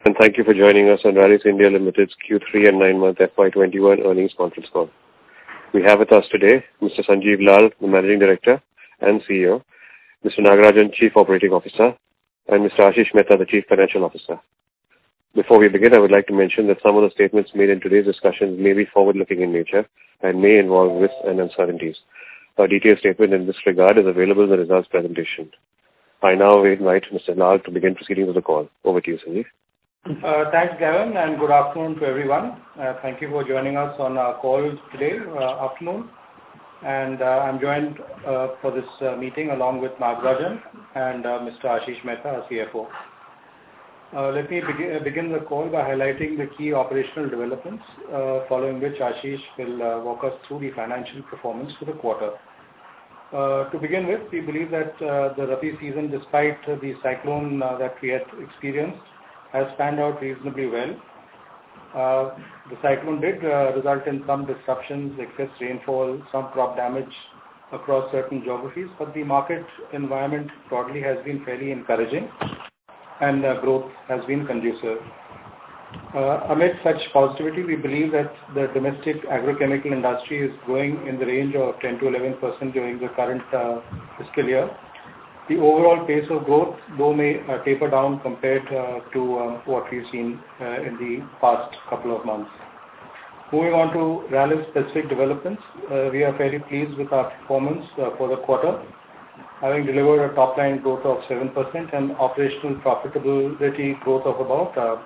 And thank you for joining us on Rallis India Limited's Q3 and 9-month FY21 earnings conference call. We have with us today Mr. Sanjiv Lal, the Managing Director and CEO, Mr. Nagarajan, Chief Operating Officer, and Mr. Ashish Mehta, the Chief Financial Officer. Before we begin, I would like to mention that some of the statements made in today's discussions may be forward-looking in nature and may involve risks and uncertainties. A detailed statement in this regard is available in the results presentation. I now invite Mr. Lal to begin proceedings of the call. Over to you, Sanjiv. Thanks, Gavin, and good afternoon to everyone. Thank you for joining us on our call today afternoon. And I'm joined for this meeting along with Nagarajan and Mr. Ashish Mehta, our CFO. Let me begin the call by highlighting the key operational developments, following which Ashish will walk us through the financial performance for the quarter. To begin with, we believe that the Rabi season, despite the cyclone that we had experienced, has panned out reasonably well. The cyclone did result in some disruptions, excess rainfall, some crop damage across certain geographies, but the market environment broadly has been fairly encouraging and growth has been conducive. Amid such positivity, we believe that the domestic agrochemical industry is growing in the range of 10 to 11% during the current fiscal year. The overall pace of growth, though, may taper down compared to what we've seen in the past couple of months. Moving on to Rallis specific developments, we are fairly pleased with our performance for the quarter, having delivered a top-line growth of 7% and operational profitability growth of about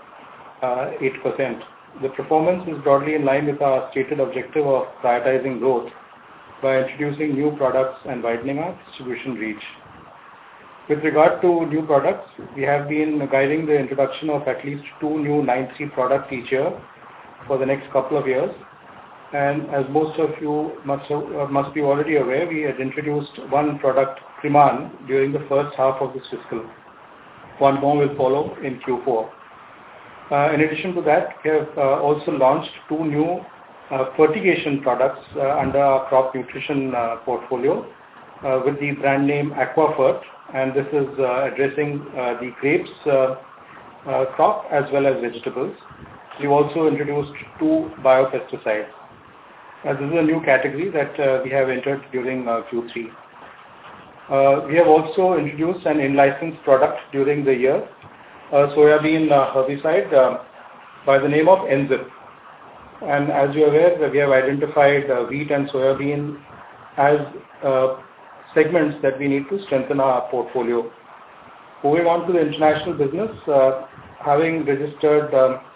8%. The performance is broadly in line with our stated objective of prioritizing growth by introducing new products and widening our distribution reach. With regard to new products, we have been guiding the introduction of at least 2 new 9(3) products each year for the next couple of years. And as most of you must be already aware, we had introduced one product, Kriman, during the first half of this fiscal. One more will follow in Q4. In addition to that, we have also launched 2 new fertigation products under our crop nutrition portfolio with the brand name Aquafert. And this is addressing the grapes crop as well as vegetables. We've also introduced 2 biopesticides. This is a new category that we have entered during Q3. We have also introduced an in-licensed product during the year, a soybean herbicide by the name of Enzip. And as you are aware, we have identified wheat and soybean as segments that we need to strengthen our portfolio. Moving on to the international business, having registered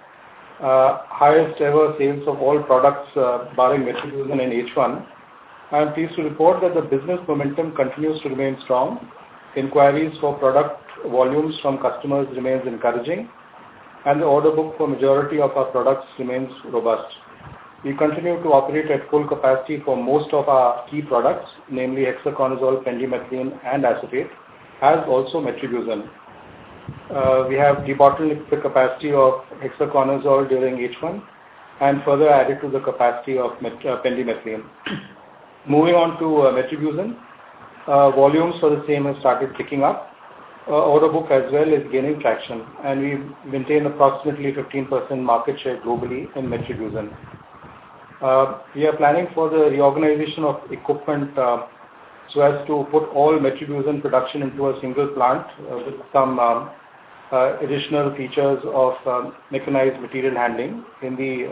highest ever sales of all products barring metribuzin in H1, I am pleased to report that the business momentum continues to remain strong. Inquiries for product volumes from customers remains encouraging, and the order book for majority of our products remains robust. We continue to operate at full capacity for most of our key products, namely hexaconazole, pendimethalin, and acephate, as also metribuzin. We have debottlenecked the capacity of hexaconazole during H1 and further added to the capacity of pendimethalin. Moving on to metribuzin, volumes for the same have started picking up. Order book as well is gaining traction, and we maintain approximately 15% market share globally in metribuzin. We are planning for the reorganization of equipment so as to put all metribuzin production into a single plant with some additional features of mechanized material handling in the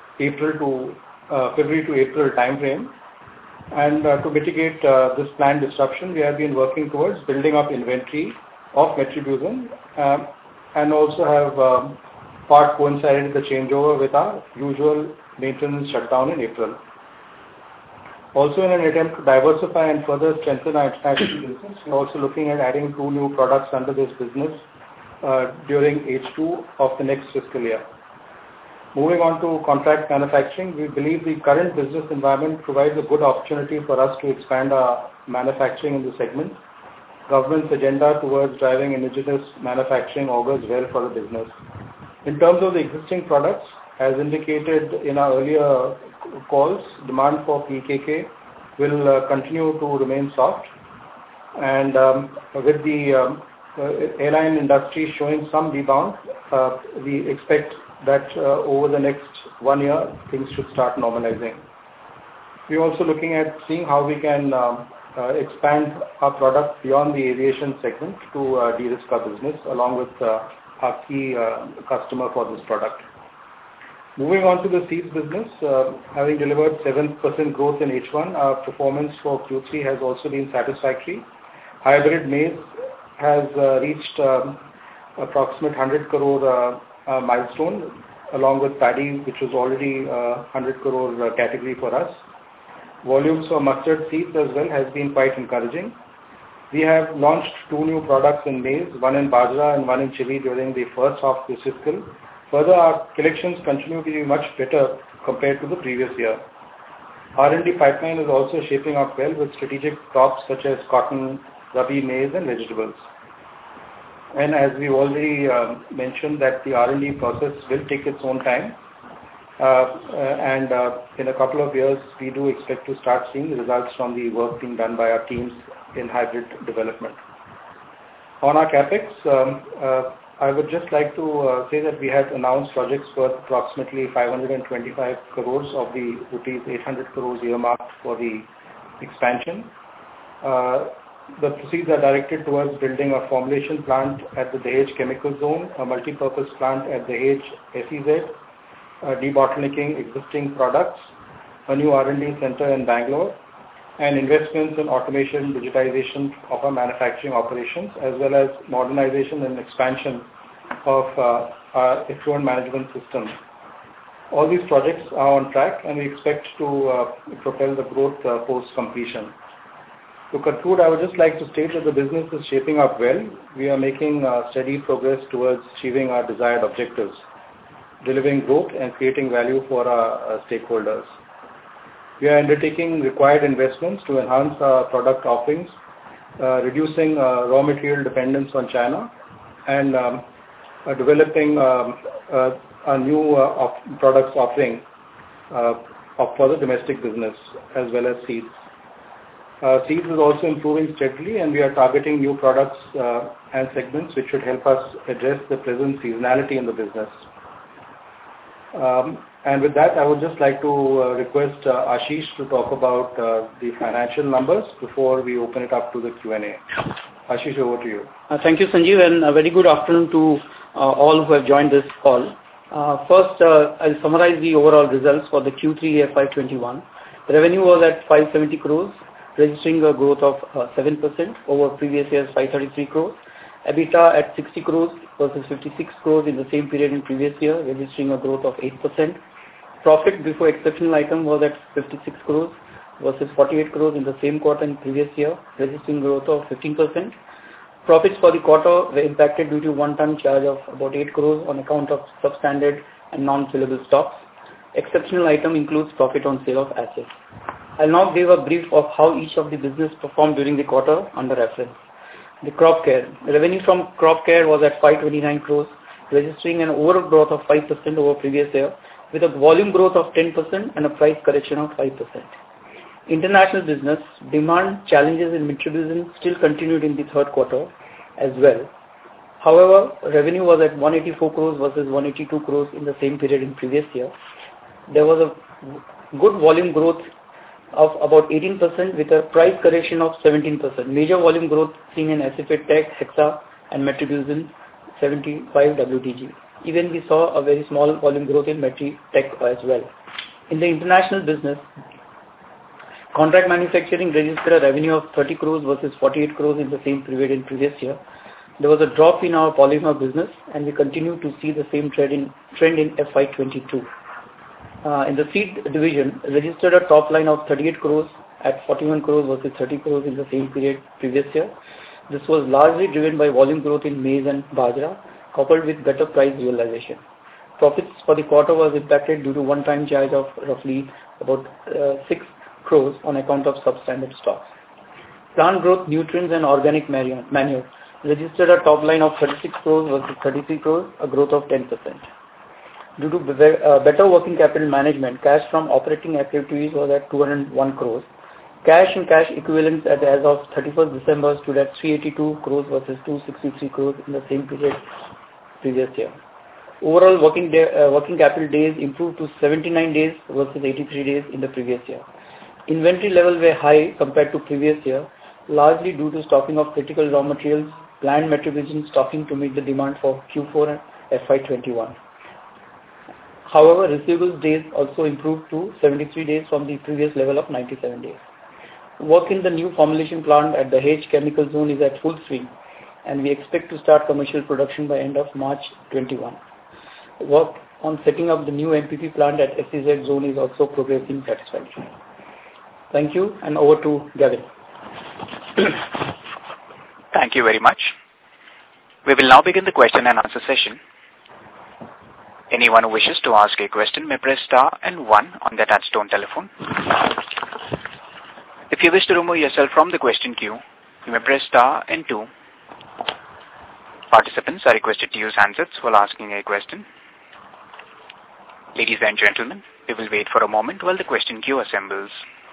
February to April time frame. And to mitigate this planned disruption, we have been working towards building up inventory of metribuzin and also have part coincided with the changeover with our usual maintenance shutdown in April. Also, in an attempt to diversify and further strengthen our international business, we are also looking at adding 2 new products under this business during H2 of the next fiscal year. Moving on to contract manufacturing, we believe the current business environment provides a good opportunity for us to expand our manufacturing in the segment. Government's agenda towards driving indigenous manufacturing augurs well for the business. In terms of the existing products, as indicated in our earlier calls, demand for PKK will continue to remain soft. And with the airline industry showing some rebound, we expect that over the next 1 year, things should start normalizing. We're also looking at seeing how we can expand our product beyond the aviation segment to de-risk our business along with our key customer for this product. Moving on to the seeds business, having delivered 7% growth in H1, our performance for Q3 has also been satisfactory. Hybrid maize has reached approximate 100 crore milestone, along with paddy, which was already 100 crore category for us. Volumes for mustard seeds as well has been quite encouraging. We have launched 2 new products in maize, one in bajra and one in chili during the first half of this fiscal. Further, our collections continue to be much better compared to the previous year. R&D pipeline is also shaping up well with strategic crops such as cotton, rabi maize and vegetables. And as we already mentioned that the R&D process will take its own time. And in a couple of years, we do expect to start seeing results from the work being done by our teams in hybrid development. On our capex, I would just like to say that we had announced projects worth approximately 525 crores of the rupees 800 crores earmarked for the expansion. The proceeds are directed towards building a formulation plant at the Dahej Chemical Zone, a multi-purpose plant at Dahej SEZ, debottlenecking existing products, a new R&D center in Bangalore, and investments in automation, digitization of our manufacturing operations, as well as modernization and expansion of our effluent management system. All these projects are on track, and we expect to propel the growth post-completion. To conclude, I would just like to state that the business is shaping up well. We are making steady progress towards achieving our desired objectives, delivering growth and creating value for our stakeholders. We are undertaking required investments to enhance our product offerings, reducing raw material dependence on China, and developing a new products offering for the domestic business as well as seeds. Seeds is also improving steadily, and we are targeting new products and segments which should help us address the present seasonality in the business. And with that, I would just like to request Ashish to talk about the financial numbers before we open it up to the Q&A. Ashish, over to you. Thank you, Sanjeev, and a very good afternoon to all who have joined this call. First, I'll summarize the overall results for the Q3 FY21. The revenue was at 570 crores, registering a growth of 7% over previous year's 533 crores. EBITDA at 60 crores versus 56 crores in the same period in previous year, registering a growth of 8%. Profit before exceptional item was at 56 crores versus 48 crores in the same quarter in previous year, registering growth of 15%. Profits for the quarter were impacted due to one-time charge of about 8 crores on account of substandard and non-sellable stocks. Exceptional item includes profit on sale of assets. I'll now give a brief of how each of the business performed during the quarter under reference. The crop care. The revenue from crop care was at 529 crores, registering an overall growth of 5% over previous year, with a volume growth of 10% and a price correction of 5%. International business demand challenges in metribuzin still continued in the third quarter as well. However, revenue was at 184 crores versus 182 crores in the same period in previous year. There was a good volume growth of about 18% with a price correction of 17%. Major volume growth seen in acephate tech, hexa and metribuzin 75 WTG. Even we saw a very small volume growth in metri tech as well. In the international business, contract manufacturing registered a revenue of 30 crores versus 48 crores in the same period in previous year. There was a drop in our polymer business, and we continue to see the same trend in FY22. In the seed division, registered a top line of 38 crores at 41 crores versus 30 crores in the same period previous year. This was largely driven by volume growth in maize and bajra, coupled with better price realization. Profits for the quarter was impacted due to one-time charge of roughly about 6 crores on account of substandard stocks. Plant growth, nutrients and organic manure registered a top line of 36 crores versus 33 crores, a growth of 10%. Due to better working capital management, cash from operating activities was at 201 crores. Cash and cash equivalents as of 31st December stood at 382 crores versus 263 crores in the same period previous year. Overall working capital days improved to 79 days versus 83 days in the previous year. Inventory levels were high compared to previous year, largely due to stocking of critical raw materials, planned metribuzin stocking to meet the demand for Q4 and FY21. However, receivables days also improved to 73 days from the previous level of 97 days. Work in the new formulation plant at the Dahej Chemical Zone is at full swing, and we expect to start commercial production by end of March 21. Work on setting up the new MPP plant at SEZ Zone is also progressing satisfactorily. Thank you, and over to Gavin. Thank you very much. We will now begin the question and answer session. Anyone who wishes to ask a question may press star and 1 on their touchtone telephone. If you wish to remove yourself from the question queue, you may press star and 2. Participants are requested to use handsets while asking a question. Ladies and gentlemen, we will wait for a moment while the question queue assembles.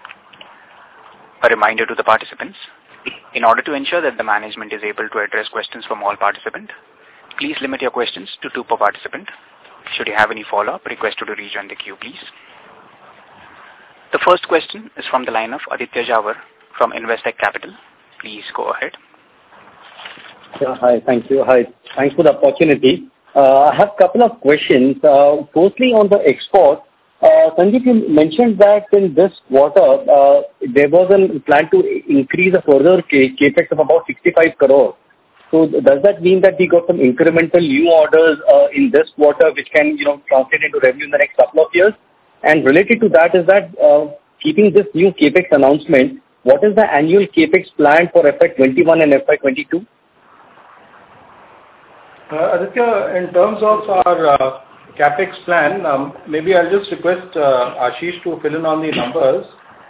A reminder to the participants, in order to ensure that the management is able to address questions from all participants, please limit your questions to 2 per participant. Should you have any follow-up, request you to rejoin the queue, please. The first question is from the line of Aditya Jhawar from Investec Capital. Please go ahead. Yeah, hi, thank you. Hi, thanks for the opportunity. I have a couple of questions. Firstly, on the export, Sanjeev, you mentioned that in this quarter, there was a plan to increase a further capex of about 65 crore. So does that mean that we got some incremental new orders in this quarter which can, translate into revenue in the next couple of years? And related to that is that, keeping this new capex announcement, what is the annual capex plan for FY21 and FY22? Aditya, in terms of our capex plan, maybe I'll just request Ashish to fill in on the numbers.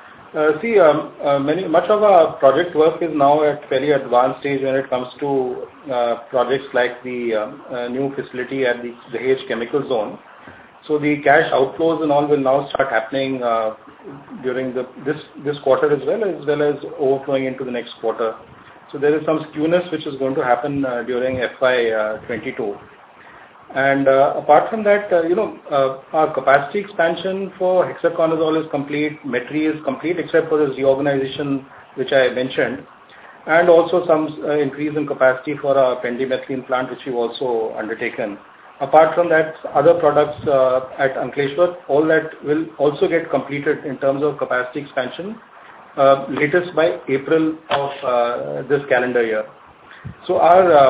Much of our project work is now at fairly advanced stage when it comes to projects like the new facility at the Dahej Chemical Zone. So the cash outflows and all will now start happening during this quarter as well as overflowing into the next quarter. So there is some skewness which is going to happen during FY22. And apart from that, our capacity expansion for hexaconazole is complete, Metri is complete, except for this reorganization which I mentioned, and also some increase in capacity for our pendimethalin plant, which we've also undertaken. Apart from that, other products at Ankleshwar, all that will also get completed in terms of capacity expansion, latest by April of this calendar year. So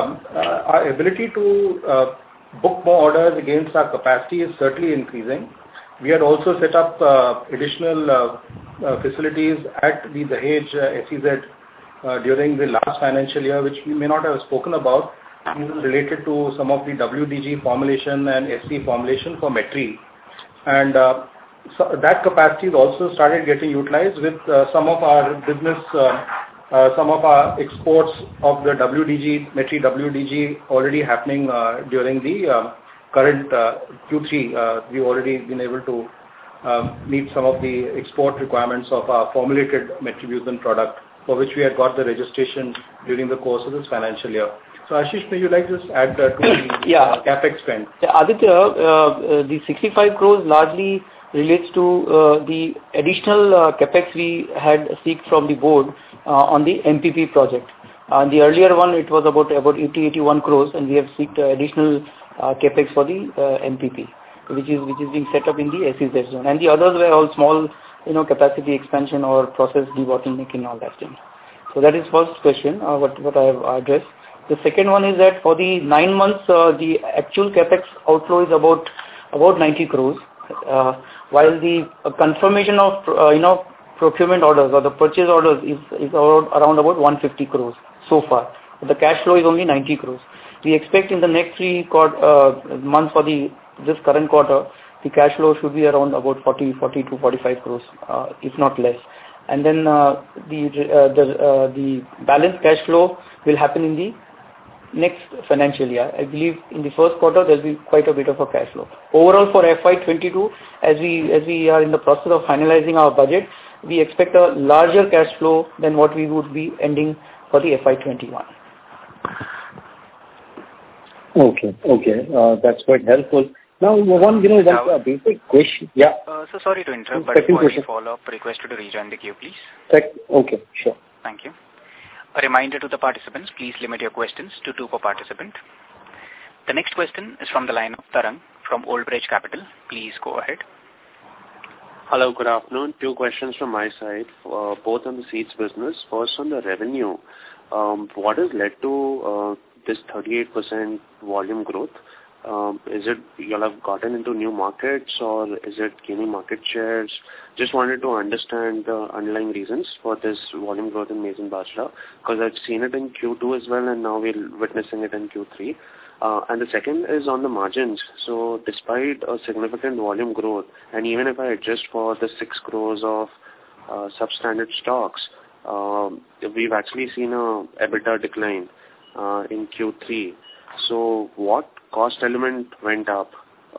our ability to book more orders against our capacity is certainly increasing. We had also set up additional facilities at the Dahej SEZ during the last financial year, which we may not have spoken about, related to some of the WDG formulation and SC formulation for Metri. And so that capacity has also started getting utilized with some of our business, some of our exports of the WDG, Metri WDG already happening during the current Q3. We've already been able to meet some of the export requirements of our formulated metribuzin product, for which we had got the registration during the course of this financial year. So Ashish, may you like to add to the capex spend? Yeah, Aditya, the 65 crores largely relates to the additional capex we had seeked from the board on the MPP project. The earlier one, it was about 80-81 crores, and we have seeked additional capex for the MPP, which is being set up in the SEZ zone. And the others were all small, capacity expansion or process debottlenecking and all that thing. So that is first question, what I have addressed. The second one is that for the 9 months, the actual capex outflow is about 90 crores, while the confirmation of procurement orders or the purchase orders is around about 150 crores so far. But the cash flow is only 90 crores. We expect in the next 3 months for this current quarter, the cash flow should be around about 40 to 45 crores, if not less. And then the balance cash flow will happen in the next financial year. I believe in the first quarter there will be quite a bit of a cash flow. Overall for FY22, as we are in the process of finalizing our budget, we expect a larger cash flow than what we would be ending for the FY21. Okay. That's quite helpful. Now, one, a basic question. Yeah. So sorry to interrupt, but for any follow-up, request you to rejoin the queue, please. Okay, sure. Thank you. A reminder to the participants, please limit your questions to 2 per participant. The next question is from the line of Tarang from Old Bridge Capital. Please go ahead. Hello, good afternoon. 2 questions from my side, both on the seeds business. First, on the revenue, what has led to this 38% volume growth? Is it you all have gotten into new markets, or is it gaining market shares? Just wanted to understand the underlying reasons for this volume growth in maize and bajra, because I've seen it in Q2 as well, and now we're witnessing it in Q3. And the second is on the margins. So despite a significant volume growth, and even if I adjust for the 6 crores of substandard stocks, we've actually seen a EBITDA decline in Q3. So what cost element went up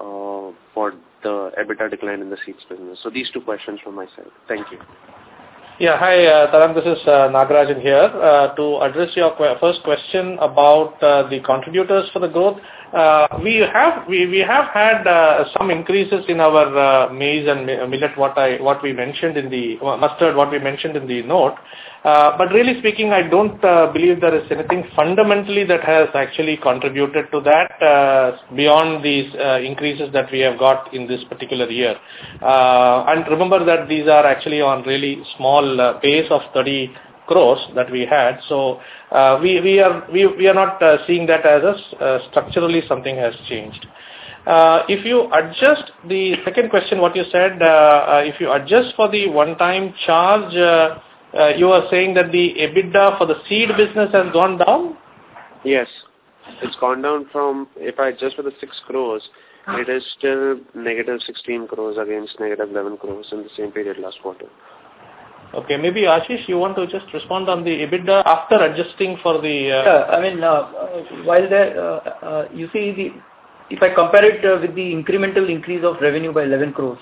for the EBITDA decline in the seeds business? So these 2 questions from my side. Thank you. Yeah, hi, Tarang, this is Nagarajan here. To address your first question about the contributors for the growth, we have had some increases in our maize and millet, what we mentioned in the mustard, what we mentioned in the note. But really speaking, I don't believe there is anything fundamentally that has actually contributed to that beyond these increases that we have got in this particular year. And remember that these are actually on really small base of 30 crores that we had. So we are not seeing that as structurally something has changed. If you adjust the second question, what you said, if you adjust for the one-time charge, you are saying that the EBITDA for the seed business has gone down? Yes, it's gone down from, if I adjust for the 6 crores, it is still negative 16 crores against negative 11 crores in the same period last quarter. Okay, maybe Ashish, you want to just respond on the EBITDA after adjusting for the... Yeah, I mean, while there, you see, if I compare it with the incremental increase of revenue by 11 crores,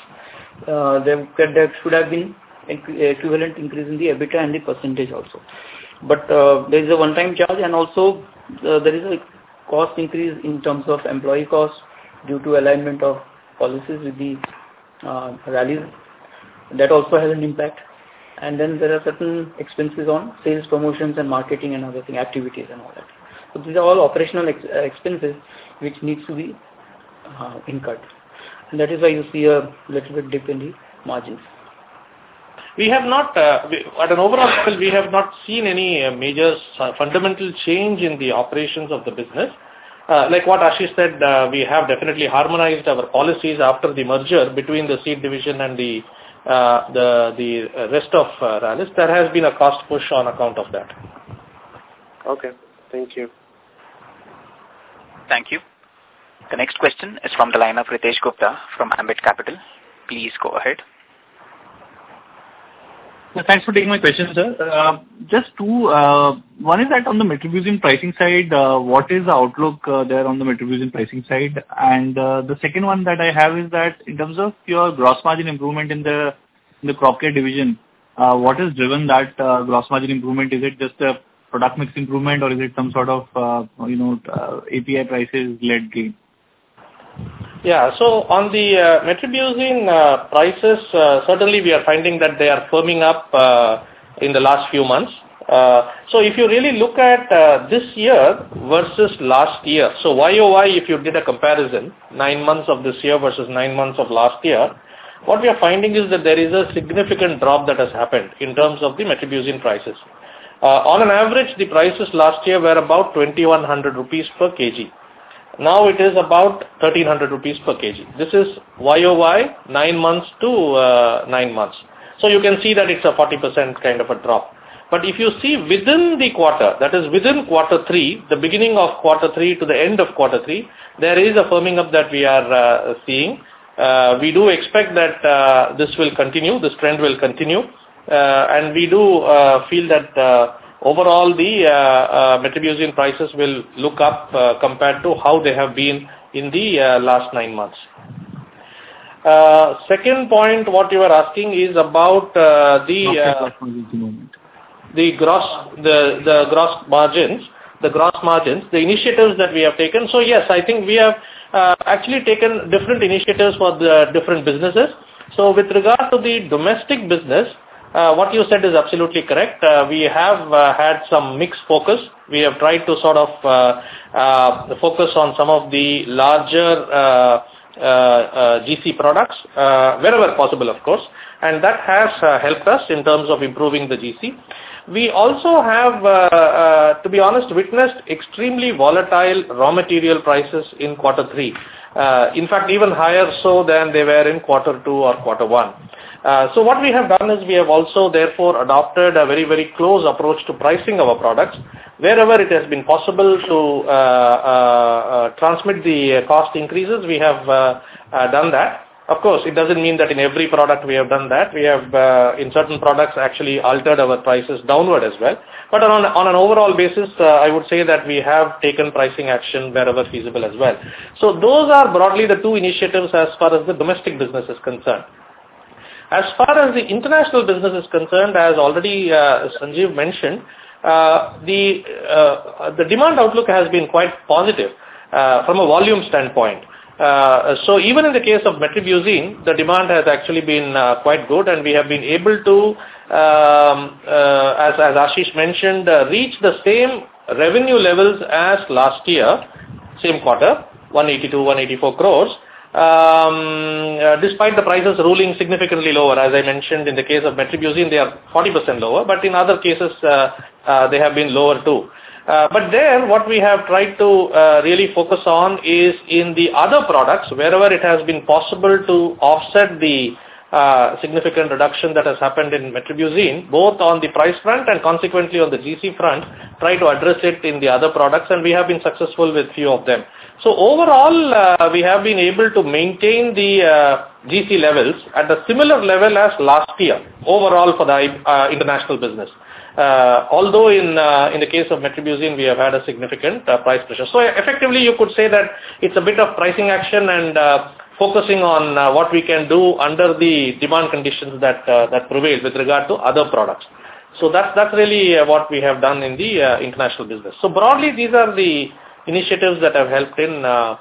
there should have been equivalent increase in the EBITDA and the percentage also. But there is a one-time charge, and also there is a cost increase in terms of employee costs due to alignment of policies with the rallies. That also has an impact. And then there are certain expenses on sales, promotions and marketing and other activities and all that. So these are all operational expenses which needs to be incurred. And that is why you see a little bit dip in the margins. We have not, at an overall level, we have not seen any major fundamental change in the operations of the business. Like what Ashish said, we have definitely harmonized our policies after the merger between the seed division and the rest of Rallis. There has been a cost push on account of that. Okay, thank you. Thank you. The next question is from the line of Ritesh Gupta from Ambit Capital. Please go ahead. Thanks for taking my question, sir. Just 2. One is that on the metribuzin pricing side, what is the outlook there on the metribuzin pricing side? And the second one that I have is that in terms of your gross margin improvement in the crop care division, what has driven that gross margin improvement? Is it just a product mix improvement, or is it some sort of API prices led gain? Yeah, so on the metribuzin prices, certainly we are finding that they are firming up in the last few months. So if you really look at this year versus last year, so YOY, if you did a comparison, 9 months of this year versus 9 months of last year, what we are finding is that there is a significant drop that has happened in terms of the metribuzin prices. On an average, the prices last year were about 2,100 rupees per kg. Now it is about 1,300 rupees per kg. This is YOY 9 months to 9 months. So you can see that it's a 40% kind of a drop. But if you see within the quarter, that is within quarter 3, the beginning of quarter 3 to the end of quarter 3, there is a firming up that we are seeing. We do expect that this will continue, this trend will continue. And we do feel that overall the metribuzin prices will look up compared to how they have been in the last 9 months. Second point, what you are asking is about the gross margins, the initiatives that we have taken. So yes, I think we have actually taken different initiatives for the different businesses. So with regard to the domestic business, what you said is absolutely correct. We have had some mixed focus. We have tried to sort of focus on some of the larger GC products wherever possible, of course, and that has helped us in terms of improving the GC. We also have, to be honest, witnessed extremely volatile raw material prices in quarter 3. In fact, even higher so than they were in quarter 2 or quarter 1. So what we have done is we have also therefore adopted a very, very close approach to pricing our products. Wherever it has been possible to transmit the cost increases, we have done that. Of course, it doesn't mean that in every product we have done that. We have, in certain products, actually altered our prices downward as well. But on an overall basis, I would say that we have taken pricing action wherever feasible as well. So those are broadly the two initiatives as far as the domestic business is concerned. As far as the international business is concerned, as already Sanjeev mentioned, the demand outlook has been quite positive from a volume standpoint. So even in the case of metribuzin, the demand has actually been quite good, and we have been able to, as Ashish mentioned, reach the same revenue levels as last year, same quarter, 182, 184 crores, despite the prices ruling significantly lower. As I mentioned, in the case of metribuzin, they are 40% lower, but in other cases, they have been lower too. But there, what we have tried to really focus on is in the other products, wherever it has been possible to offset the significant reduction that has happened in metribuzin, both on the price front and consequently on the GC front, try to address it in the other products, and we have been successful with few of them. So overall, we have been able to maintain the GC levels at a similar level as last year, overall for the international business. Although in the case of metribuzin, we have had a significant price pressure. So effectively, you could say that it's a bit of pricing action and focusing on what we can do under the demand conditions that prevail with regard to other products. So that's really what we have done in the international business. So broadly, these are the initiatives that have helped in the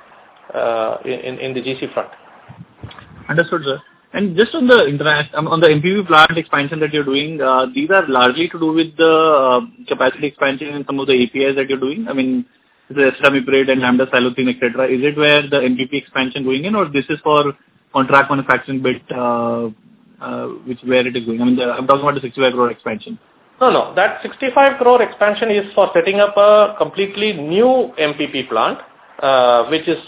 GC front. Understood, sir. And just on the on the MPP plant expansion that you're doing, these are largely to do with the capacity expansion in some of the APIs that you're doing. I mean, the acetamiprid and lambda-cyhalothrin, etc. Is it where the MPP expansion going in, or this is for contract manufacturing bit, where it is going? I mean, I'm talking about the 65 crore expansion. No. That 65 crore expansion is for setting up a completely new MPP plant, which is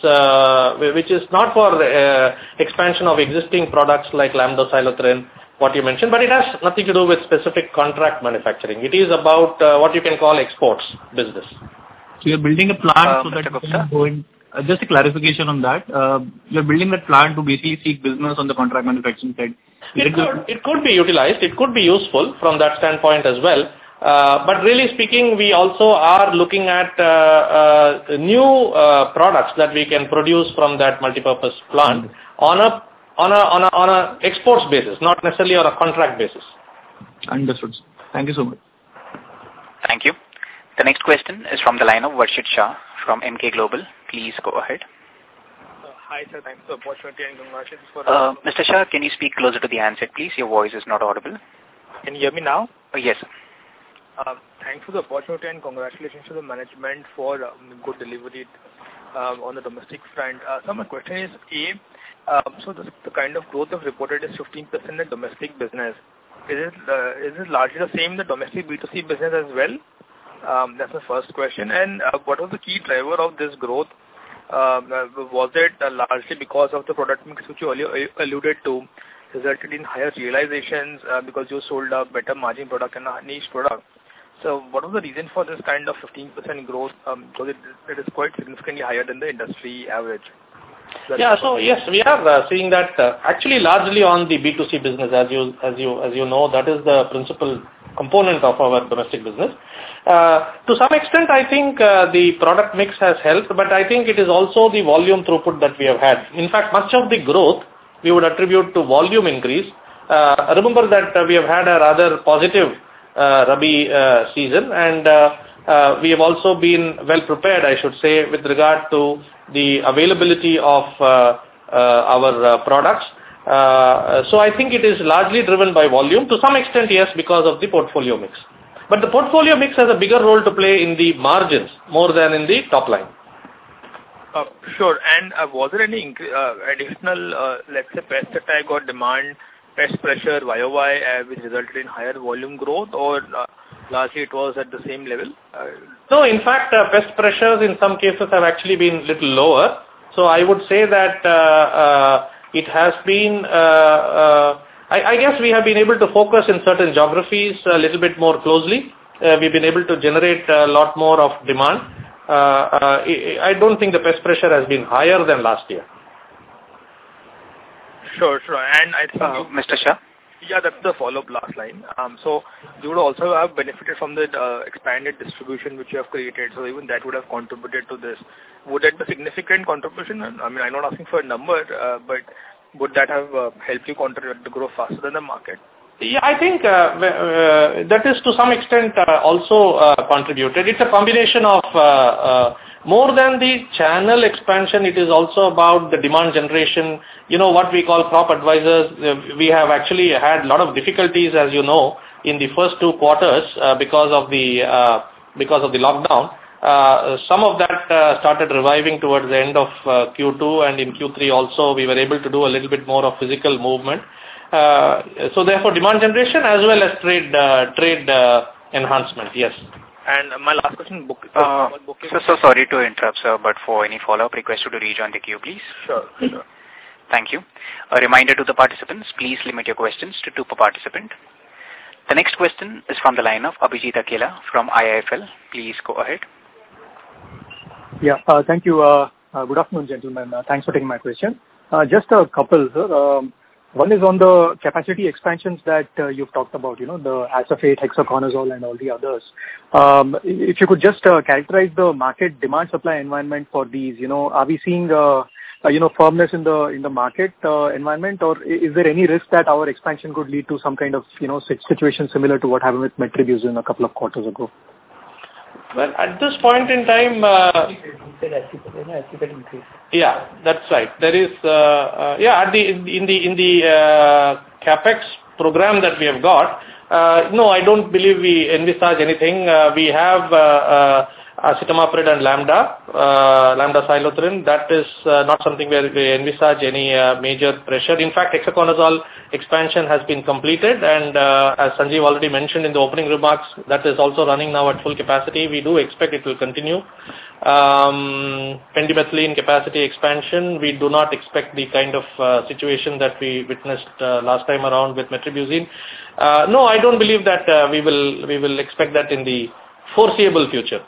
not for expansion of existing products like lambda-cyhalothrin, what you mentioned, but it has nothing to do with specific contract manufacturing. It is about what you can call exports business. So you're building a plant so that you can go in. Just a clarification on that. You're building that plant to basically seek business on the contract manufacturing side. It could be utilized. It could be useful from that standpoint as well. But really speaking, we also are looking at new products that we can produce from that multipurpose plant on a exports basis, not necessarily on a contract basis. Understood. Thank you so much. Thank you. The next question is from the line of Varshit Shah from Emkay Global. Please go ahead. Hi, sir. Thanks for the opportunity and congratulations for Mr. Shah, can you speak closer to the handset, please? Your voice is not audible. Can you hear me now? Yes. Thanks for the opportunity and congratulations to the management for good delivery on the domestic front. So my question is, so the kind of growth of reported is 15% in domestic business. Is it largely the same in the domestic B2C business as well? That's the first question. And what was the key driver of this growth? Was it largely because of the product mix which you earlier alluded to, resulted in higher realizations because you sold a better margin product and a niche product? So what was the reason for this kind of 15% growth? Because it is quite significantly higher than the industry average. Yeah, so yes, we are seeing that actually largely on the B2C business, as you know, that is the principal component of our domestic business. To some extent, I think the product mix has helped, but I think it is also the volume throughput that we have had. In fact, much of the growth we would attribute to volume increase. Remember that we have had a rather positive Rabi season, and we have also been well prepared, I should say, with regard to the availability of our products. So I think it is largely driven by volume. To some extent, yes, because of the portfolio mix. But the portfolio mix has a bigger role to play in the margins more than in the top line. Sure. And was there any additional, let's say, pest attack or demand, pest pressure YOY, which resulted in higher volume growth, or largely it was at the same level? No, in fact, pest pressures in some cases have actually been little lower. So I would say that it has been, I guess we have been able to focus in certain geographies a little bit more closely. We've been able to generate a lot more of demand. I don't think the pest pressure has been higher than last year. Sure. And I think Mr. Shah? Yeah, that's the follow-up last line. So you would also have benefited from the expanded distribution which you have created. So even that would have contributed to this. Would that be a significant contribution? I mean, I'm not asking for a number, but would that have helped you contribute to grow faster than the market? Yeah, I think that is to some extent also contributed. It's a combination of more than the channel expansion. It is also about the demand generation. You know, what we call crop advisors. We have actually had a lot of difficulties, as you know, in the first 2 quarters because of the lockdown. Some of that started reviving towards the end of Q2, and in Q3 also we were able to do a little bit more of physical movement. So therefore demand generation as well as trade enhancement, yes. And my last question, so sorry to interrupt, sir, but for any follow-up, request you to rejoin the queue, please. Sure. Thank you. A reminder to the participants, please limit your questions to 2 per participant. The next question is from the line of Abhijit Akela from IIFL. Please go ahead. Yeah, thank you. Good afternoon, gentlemen. Thanks for taking my question. Just a couple, sir. One is on the capacity expansions that you've talked about, the Acephate, Hexaconazole and all the others. If you could just characterize the market demand-supply environment for these, are we seeing, firmness in the market environment, or is there any risk that our expansion could lead to some kind of, situation similar to what happened with Metribuzin a couple of quarters ago? Well, at this point in time, yeah, that's right. There is, in the capex program that we have got, no, I don't believe we envisage anything. We have Acetamiprid and lambda cyhalothrin. That is not something where we envisage any major pressure. In fact, Hexaconazole expansion has been completed, and as Sanjeev already mentioned in the opening remarks, that is also running now at full capacity. We do expect it will continue. Pendimethalin capacity expansion, we do not expect the kind of situation that we witnessed last time around with Metribuzin. No, I don't believe that we will expect that in the foreseeable future.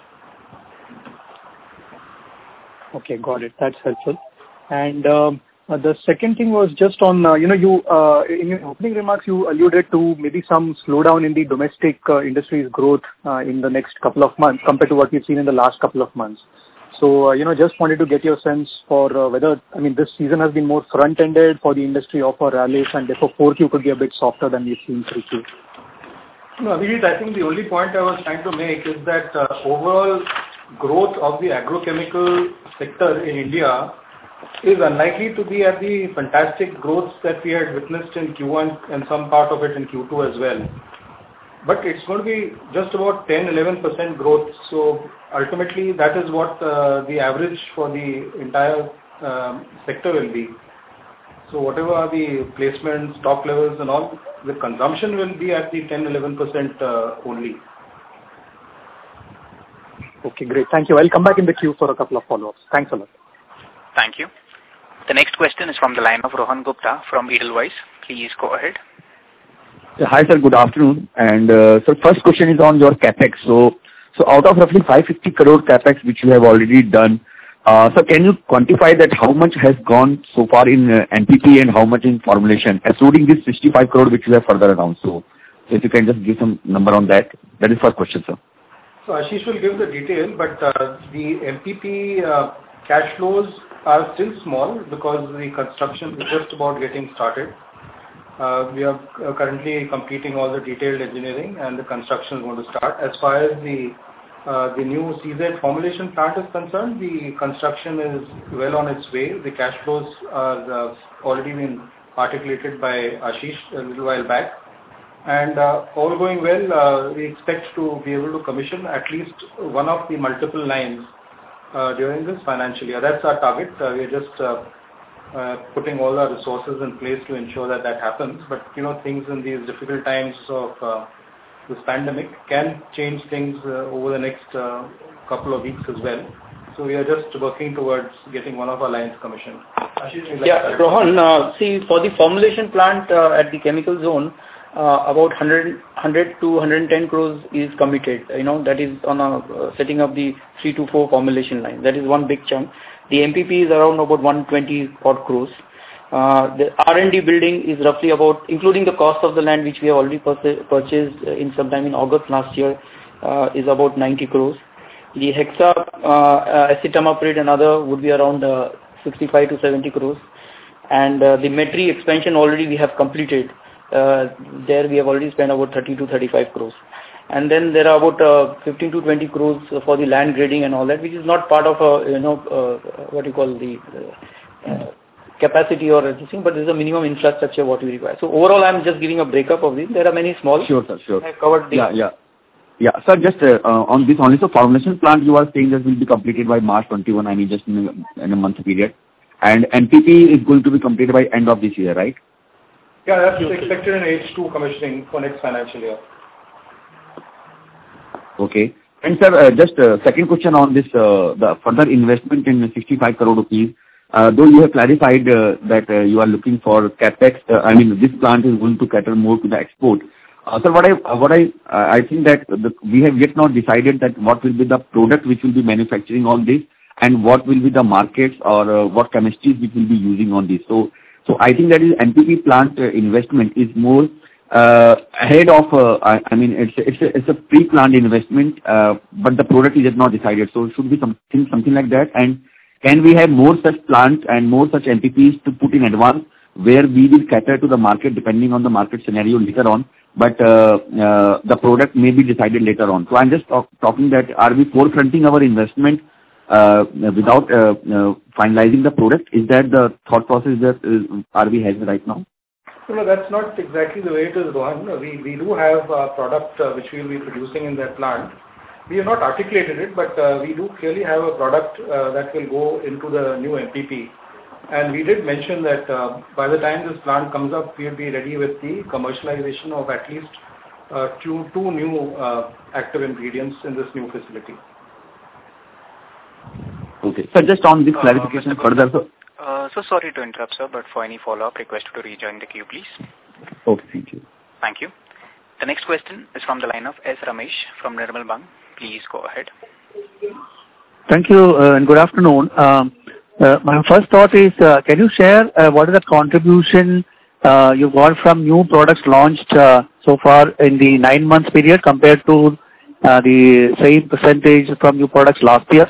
Okay, got it. That's helpful. And the second thing was just on, you in your opening remarks, you alluded to maybe some slowdown in the domestic industry's growth in the next couple of months compared to what we've seen in the last couple of months. So, just wanted to get your sense for whether, this season has been more front-ended for the industry or for Rallis, and therefore 4Q could be a bit softer than we've seen 3Q. No, Abhijit, I think the only point I was trying to make is that overall growth of the agrochemical sector in India is unlikely to be at the fantastic growth that we had witnessed in Q1 and some part of it in Q2 as well. But it's going to be just about 10-11% growth. So ultimately that is what the average for the entire sector will be. So whatever are the placements, stock levels and all, the consumption will be at the 10-11% only. Okay, great. Thank you. I'll come back in the queue for a couple of follow-ups. Thanks a lot. Thank you. The next question is from the line of Rohan Gupta from Edelweiss. Please go ahead. Hi, sir. Good afternoon. And so first question is on your capex. So out of roughly 550 crore capex which you have already done, so can you quantify that how much has gone so far in NPP and how much in formulation, excluding this 65 crore which you have further announced? So If you can just give some number on that. That is first question, sir. So Ashish will give the detail, but the MPP cash flows are still small because the construction is just about getting started. We are currently completing all the detailed engineering and the construction is going to start. As far as the new CZ formulation plant is concerned, the construction is well on its way. The cash flows are already been articulated by Ashish a little while back. And all going well, we expect to be able to commission at least one of the multiple lines during this financial year. That's our target. We are just putting all our resources in place to ensure that that happens. But things in these difficult times of this pandemic can change things over the next couple of weeks as well. So we are just working towards getting one of our lines commissioned. Ashish, yeah, Rohan, see, for the formulation plant at the chemical zone, about 100 to 110 crores is committed. That is on setting up the 3 to 4 formulation line. That is one big chunk. The MPP is around about 120 odd crores. The R&D building is roughly about, including the cost of the land which we have already purchased in sometime in August last year, is about 90 crores. The Hexa, acetamiprid and other would be around 65 to 70 crores. And the Metri expansion already we have completed. There we have already spent about 30 to 35 crores. And then there are about 15 to 20 crores for the land grading and all that, which is not part of what you call the capacity or anything, but there is a minimum infrastructure what we require. So overall, I am just giving a breakup of this. There are many small. Sure, sir. Sure. I covered the. Yeah. Sir, just on this only, so formulation plant you are saying that will be completed by March 21, I mean just in a month period. And MPP is going to be completed by end of this year, right? Yeah, that's expected in H2 commissioning for next financial year. Okay. And sir, just second question on this, the further investment in 65 crore rupees. Though you have clarified that you are looking for capex, this plant is going to cater more to the export. Sir, I think that we have yet not decided that what will be the product which will be manufacturing on this, and what will be the markets or what chemistries which will be using on this. So I think that is MPP plant investment is more ahead of. It's a pre-planned investment, but the product is yet not decided. So it should be something like that. And can we have more such plants and more such MPPs to put in advance, where we will cater to the market depending on the market scenario later on, but the product may be decided later on. So I'm just talking that are we forefronting our investment without finalizing the product? Is that the thought process that are we having right now? No, that's not exactly the way it is, Rohan. We do have a product which we will be producing in that plant. We have not articulated it, but we do clearly have a product that will go into the new MPP. And we did mention that by the time this plant comes up, we will be ready with the commercialization of at least two new active ingredients in this new facility. Okay. So just on this clarification further. So sorry to interrupt, sir, but for any follow-up, request to rejoin the queue, please. Okay, thank you. Thank you. The next question is from the line of S. Ramesh from Nirmal Bang. Please go ahead. Thank you and good afternoon. My first thought is, can you share what is the contribution you got from new products launched so far in the 9 months period compared to the same percentage from new products last year?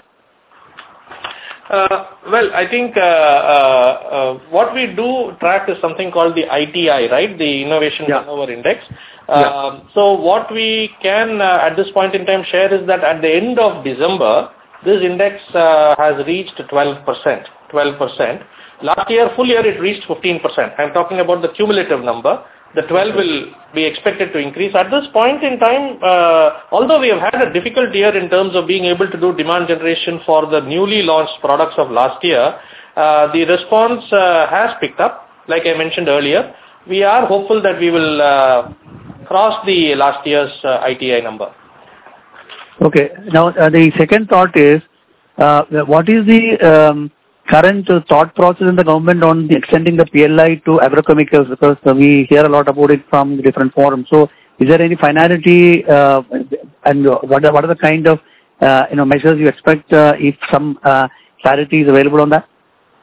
Well, I think what we do track is something called the ITI, right? The Innovation Turnover Index. So what we can at this point in time share is that at the end of December, this index has reached 12%. Last year, full year, it reached 15%. I'm talking about the cumulative number. The 12 will be expected to increase. At this point in time, although we have had a difficult year in terms of being able to do demand generation for the newly launched products of last year, the response has picked up. Like I mentioned earlier, we are hopeful that we will cross the last year's ITI number. Okay. Now, the second thought is, what is the current thought process in the government on the extending the PLI to agrochemicals? Because we hear a lot about it from different forums. So, is there any finality, and what are the kind of measures you expect if some clarity is available on that?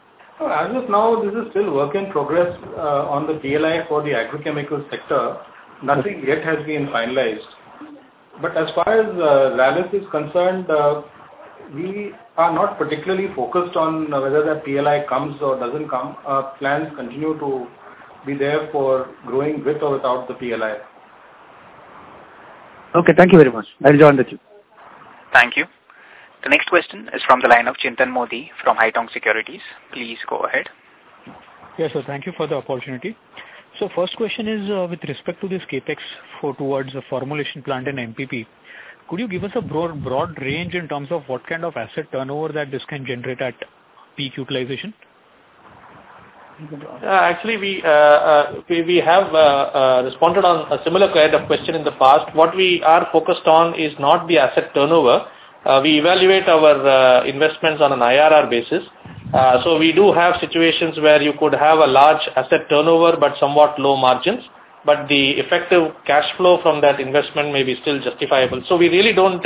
As of now, this is still work in progress on the PLI for the agrochemical sector. nothing yet has been finalized. But as far as Rallis is concerned, we are not particularly focused on whether the PLI comes or doesn't come. Our plans continue to be there for growing with or without the PLI. Okay, thank you very much. I'll join the queue. Thank you. The next question is from the line of Chintan Modi from Haitong Securities. Please go ahead. Yes, sir. Thank you for the opportunity. So first question is with respect to this capex towards a formulation plant in MPP. Could you give us a broad range in terms of what kind of asset turnover that this can generate at peak utilization? Actually, we have responded on a similar kind of question in the past. What we are focused on is not the asset turnover. We evaluate our investments on an IRR basis. So we do have situations where you could have a large asset turnover but somewhat low margins, but the effective cash flow from that investment may be still justifiable. So we really don't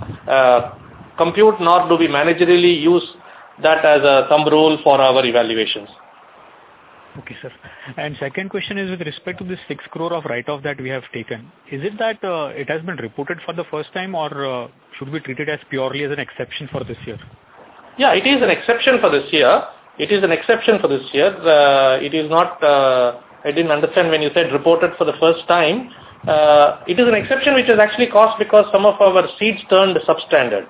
compute, nor do we managerially use that as a thumb rule for our evaluations. Okay, sir. And second question is with respect to this 6 crore of write-off that we have taken. Is it that it has been reported for the first time, or should we treat it as purely as an exception for this year? Yeah, it is an exception for this year. It is an exception for this year. It is not, I didn't understand when you said reported for the first time. It is an exception which is actually caused because some of our seeds turned substandard.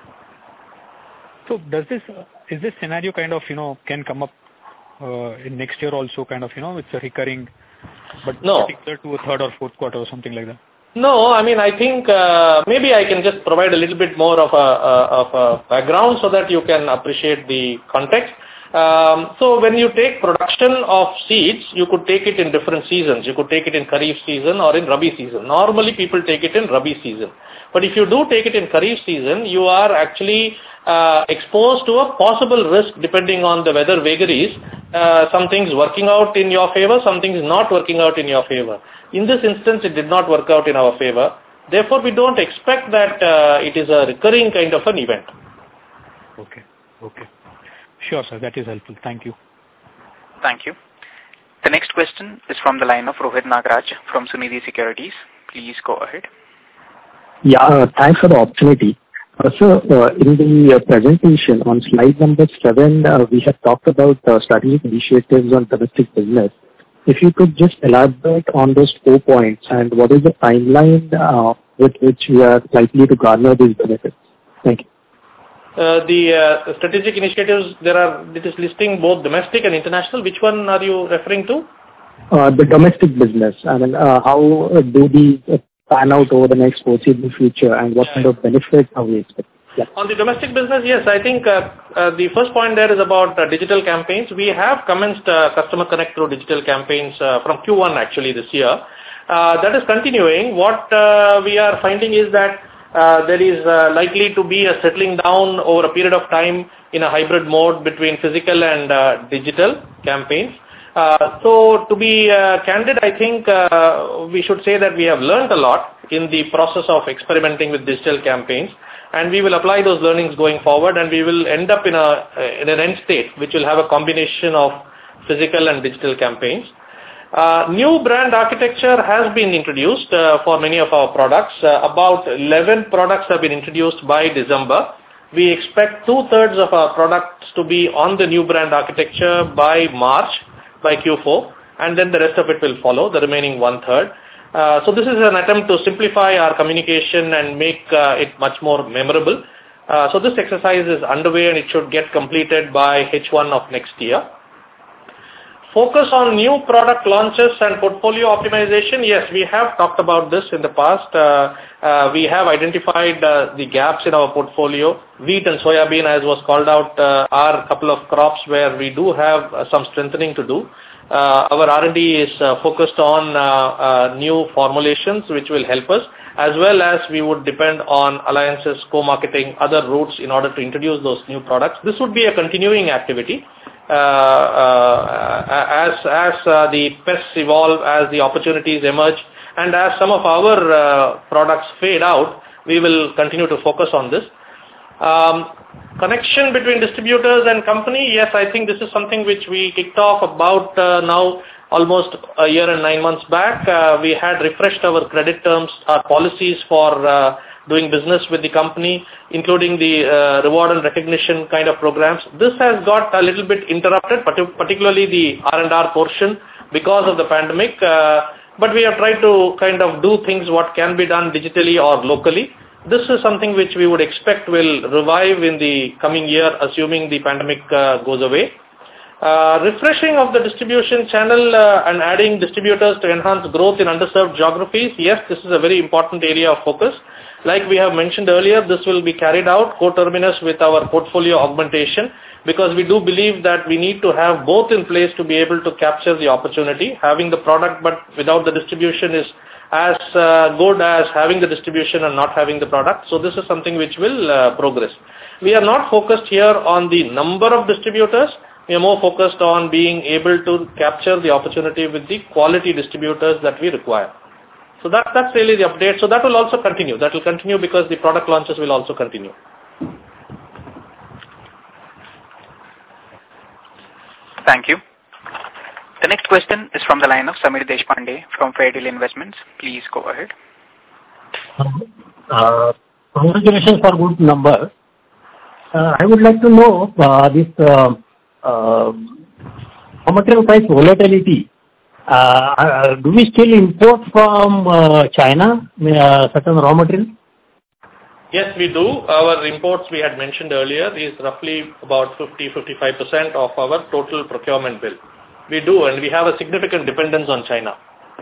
So is this scenario kind of, can come up in next year also, kind of, it's a recurring, but no, particular to a third or fourth quarter or something like that? No, I mean, I think maybe I can just provide a little bit more of a background so that you can appreciate the context. So when you take production of seeds, you could take it in different seasons. You could take it in Kharif season or in Rabi season. Normally people take it in Rabi season. But if you do take it in Kharif season, you are actually exposed to a possible risk depending on the weather vagaries. Some things working out in your favor, some things not working out in your favor. In this instance, it did not work out in our favor. Therefore, we don't expect that it is a recurring kind of an event. Okay. Sure, sir. That is helpful. Thank you. Thank you. The next question is from the line of Rohit Nagraj from Sunidhi Securities. Please go ahead. Yeah, thanks for the opportunity. So, in the presentation on slide number 7, we have talked about strategic initiatives on domestic business. If you could just elaborate on those 4 points and what is the timeline with which we are likely to garner these benefits? Thank you. The strategic initiatives, it is listing both domestic and international. Which one are you referring to? The domestic business. I mean, how do these pan out over the next foreseeable future, and what kind of benefits are we expecting? Yeah. On the domestic business, yes, I think the first point there is about digital campaigns. We have commenced customer connect through digital campaigns from Q1 actually this year. That is continuing. What we are finding is that there is likely to be a settling down over a period of time in a hybrid mode between physical and digital campaigns. So to be candid, I think we should say that we have learned a lot in the process of experimenting with digital campaigns, and we will apply those learnings going forward, and we will end up in an end state which will have a combination of physical and digital campaigns. New brand architecture has been introduced for many of our products. About 11 products have been introduced by December. We expect 2/3 of our products to be on the new brand architecture by March, by Q4, and then the rest of it will follow, the remaining 1/3. So this is an attempt to simplify our communication and make it much more memorable. So this exercise is underway and it should get completed by H1 of next year. Focus on new product launches and portfolio optimization. Yes, we have talked about this in the past. We have identified the gaps in our portfolio. Wheat and soybean, as was called out, are a couple of crops where we do have some strengthening to do. Our R&D is focused on new formulations which will help us, as well as we would depend on alliances, co-marketing, other routes in order to introduce those new products. This would be a continuing activity. As the pests evolve, as the opportunities emerge, and as some of our products fade out, we will continue to focus on this. Connection between distributors and company, yes, I think this is something which we kicked off about now almost a year and 9 months back, we had refreshed our credit terms, our policies for doing business with the company, including the reward and recognition kind of programs. This has got a little bit interrupted, particularly the R&R portion because of the pandemic. But we have tried to kind of do things what can be done digitally or locally. This is something which we would expect will revive in the coming year, assuming the pandemic goes away. Refreshing of the distribution channel and adding distributors to enhance growth in underserved geographies. Yes, this is a very important area of focus. Like we have mentioned earlier, this will be carried out coterminous with our portfolio augmentation, because we do believe that we need to have both in place to be able to capture the opportunity. Having the product but without the distribution is as good as having the distribution and not having the product. So this is something which will progress. We are not focused here on the number of distributors. We are more focused on being able to capture the opportunity with the quality distributors that we require. So that's really the update. So that will also continue. That will continue because the product launches will also continue. Thank you. The next question is from the line of Samir Deshpande from Fairdeal Investments. Please go ahead. Congratulations for good number. I would like to know this raw material price volatility. Do we still import from China certain raw material? Yes, we do. Our imports, we had mentioned earlier, is roughly about 50-55% of our total procurement bill. We do, and we have a significant dependence on China.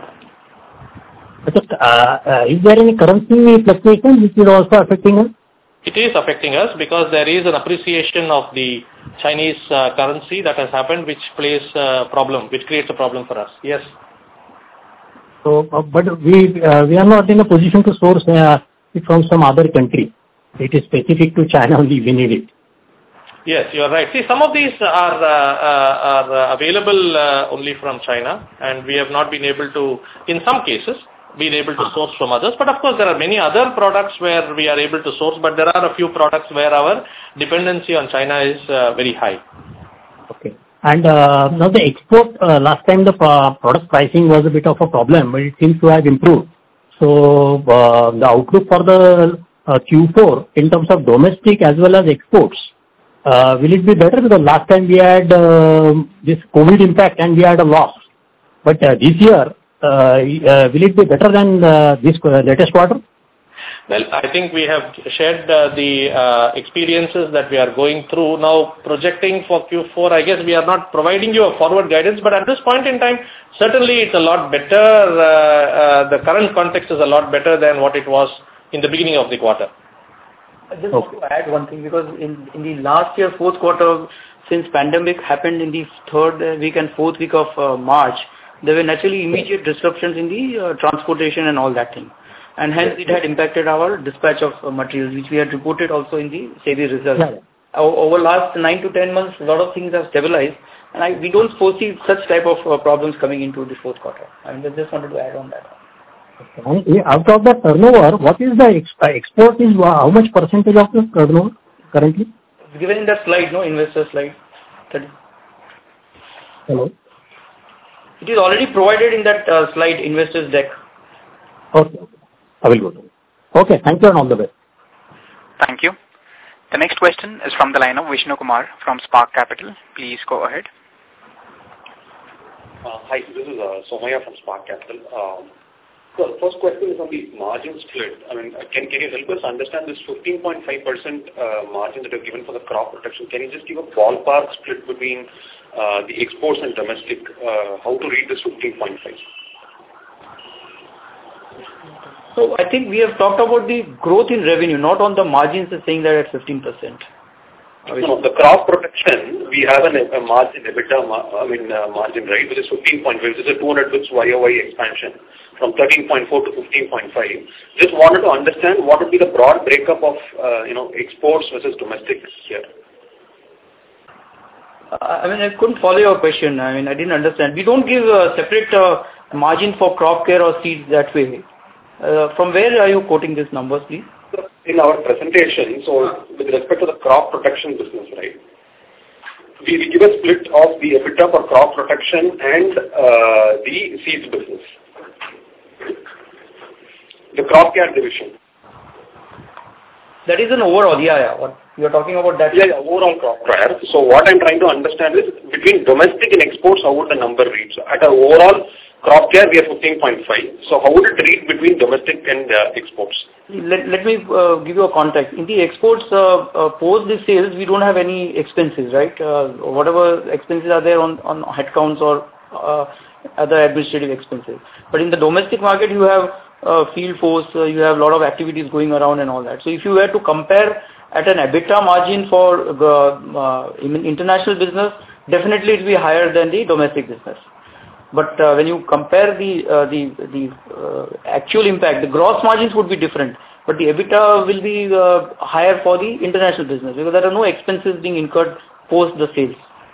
Is there any currency fluctuation which is also affecting us? It is affecting us because there is an appreciation of the Chinese currency that has happened, which creates a problem for us. Yes. So, but we are not in a position to source it from some other country. It is specific to China only. We need it. Yes, you are right. See, some of these are available only from China, and we have not been able to, in some cases, source from others. But of course, there are many other products where we are able to source, but there are a few products where our dependency on China is very high. Okay. And now the export, last time the product pricing was a bit of a problem, but it seems to have improved. So the outlook for the Q4 in terms of domestic as well as exports, will it be better? Because last time we had this COVID impact and we had a loss. But this year, will it be better than this latest quarter? Well, I think we have shared the experiences that we are going through. Now, projecting for Q4, I guess we are not providing you a forward guidance, but at this point in time, certainly it's a lot better. The current context is a lot better than what it was in the beginning of the quarter. I just want to add one thing, because in the last year, fourth quarter, since pandemic happened in the third week and fourth week of March, there were naturally immediate disruptions in the transportation and all that thing. And hence it had impacted our dispatch of materials, which we had reported also in the SEBI results. Yeah. Over last 9 to 10 months, a lot of things have stabilized, and we don't foresee such type of problems coming into the fourth quarter. I just wanted to add on that. Okay. Out of the turnover, what is the export is how much percentage of the turnover currently? It's given in that slide, investor slide. Hello? It is already provided in that slide, investors deck. Okay. I will go to it. Okay, thank you and all the best. Thank you. The next question is from the line of Vishnu Kumar from Spark Capital. Please go ahead. Hi, this is Somaya from Spark Capital. So the first question is on the margin split. I mean, can you help us understand this 15.5% margin that you've given for the crop protection? Can you just give a ballpark split between the exports and domestic? How to read this 15.5? So I think we have talked about the growth in revenue, not on the margins, saying that at 15%. No, the crop protection, we have a margin, EBITDA margin, right, which is 15.5, which is a 200 bits YOY expansion from 13.4 to 15.5. Just wanted to understand what would be the broad breakup of, exports versus domestic here. I couldn't follow your question. I didn't understand. We don't give a separate margin for crop care or seeds that way. From where are you quoting these numbers, please? In our presentation, so with respect to the crop protection business, right? we give a split of the EBITDA for crop protection and the seeds business. The crop care division. That is an overall, What you are talking about that? Yeah, overall crop care. So what I'm trying to understand is between domestic and exports, how would the number read? So at an overall crop care, we are 15.5. So how would it read between domestic and exports? Let me give you a context. In the exports, post the sales, we don't have any expenses, right? Whatever expenses are there on headcounts or other administrative expenses. But in the domestic market, you have field force, you have a lot of activities going around and all that. So if you were to compare at an EBITDA margin for international business, definitely it will be higher than the domestic business. But when you compare the actual impact, the gross margins would be different. But the EBITDA will be higher for the international business because there are no expenses being incurred post the sales.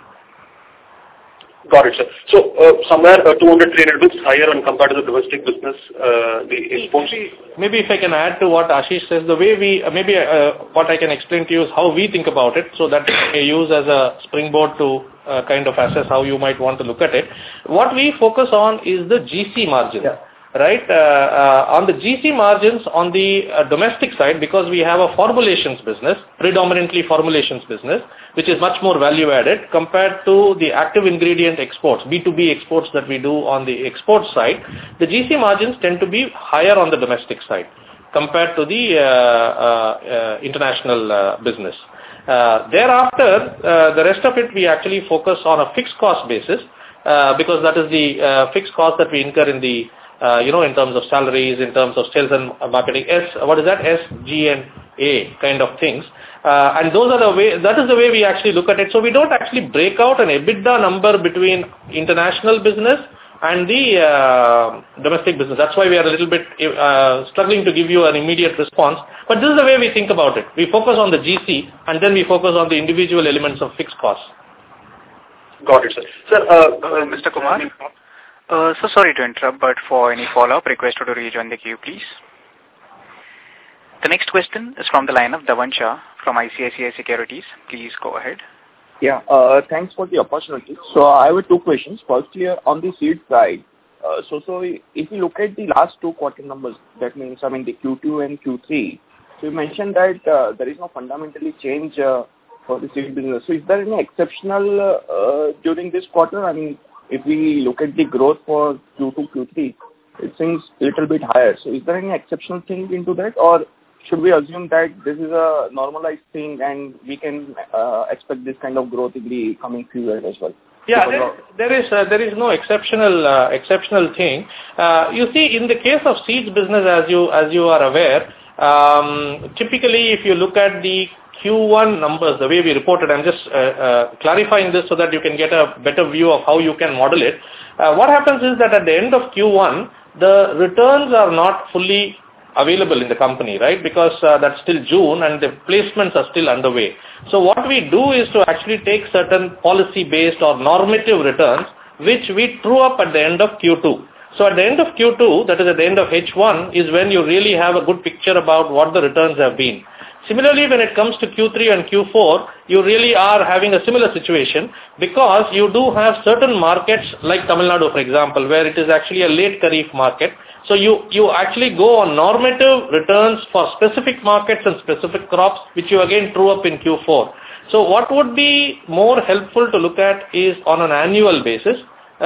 Got it, sir. So somewhere 200-300 bits higher when compared to the domestic business, the exports. Maybe if I can add to what Ashish says, the way we what I can explain to you is how we think about it, so that we may use as a springboard to kind of assess how you might want to look at it. What we focus on is the GC margin. Yeah. Right? On the GC margins on the domestic side, because we have a formulations business, predominantly formulations business, which is much more value added compared to the active ingredient exports, B2B exports that we do on the export side, the GC margins tend to be higher on the domestic side compared to the international business. Thereafter, the rest of it we actually focus on a fixed cost basis because that is the fixed cost that we incur in the in terms of salaries, in terms of sales and marketing, SG&A kind of things. And that is the way we actually look at it. So we don't actually break out an EBITDA number between international business and the domestic business. That's why we are a little bit struggling to give you an immediate response. But this is the way we think about it. We focus on the GC and then we focus on the individual elements of fixed costs. Got it, sir. Sir, Mr. Kumar? So sorry to interrupt, but for any follow-up, request you to rejoin the queue, please. The next question is from the line of Dhavan Shah from ICICI Securities. Please go ahead. Yeah, thanks for the opportunity. So I have two questions. Firstly, on the seed side. So if you look at the last 2 quarter numbers, that means, the Q2 and Q3, so you mentioned that there is no fundamentally change for the seed business. So is there any exceptional during this quarter? If we look at the growth for Q2, Q3, it seems a little bit higher. So is there any exceptional thing into that, or should we assume that this is a normalized thing and we can expect this kind of growth in the coming few years as well? Yeah, there is no exceptional thing. You see, in the case of seeds business, as you are aware, typically if you look at the Q1 numbers, the way we reported, I'm just clarifying this so that you can get a better view of how you can model it. What happens is that at the end of Q1, the returns are not fully available in the company, right? Because that's still June and the placements are still underway. So what we do is to actually take certain policy-based or normative returns, which we true up at the end of Q2. So at the end of Q2, that is at the end of H1, is when you really have a good picture about what the returns have been. Similarly, when it comes to Q3 and Q4, you really are having a similar situation because you do have certain markets like Tamil Nadu, for example, where it is actually a late Kharif market. So you actually go on normative returns for specific markets and specific crops, which you again true up in Q4. So what would be more helpful to look at is on an annual basis,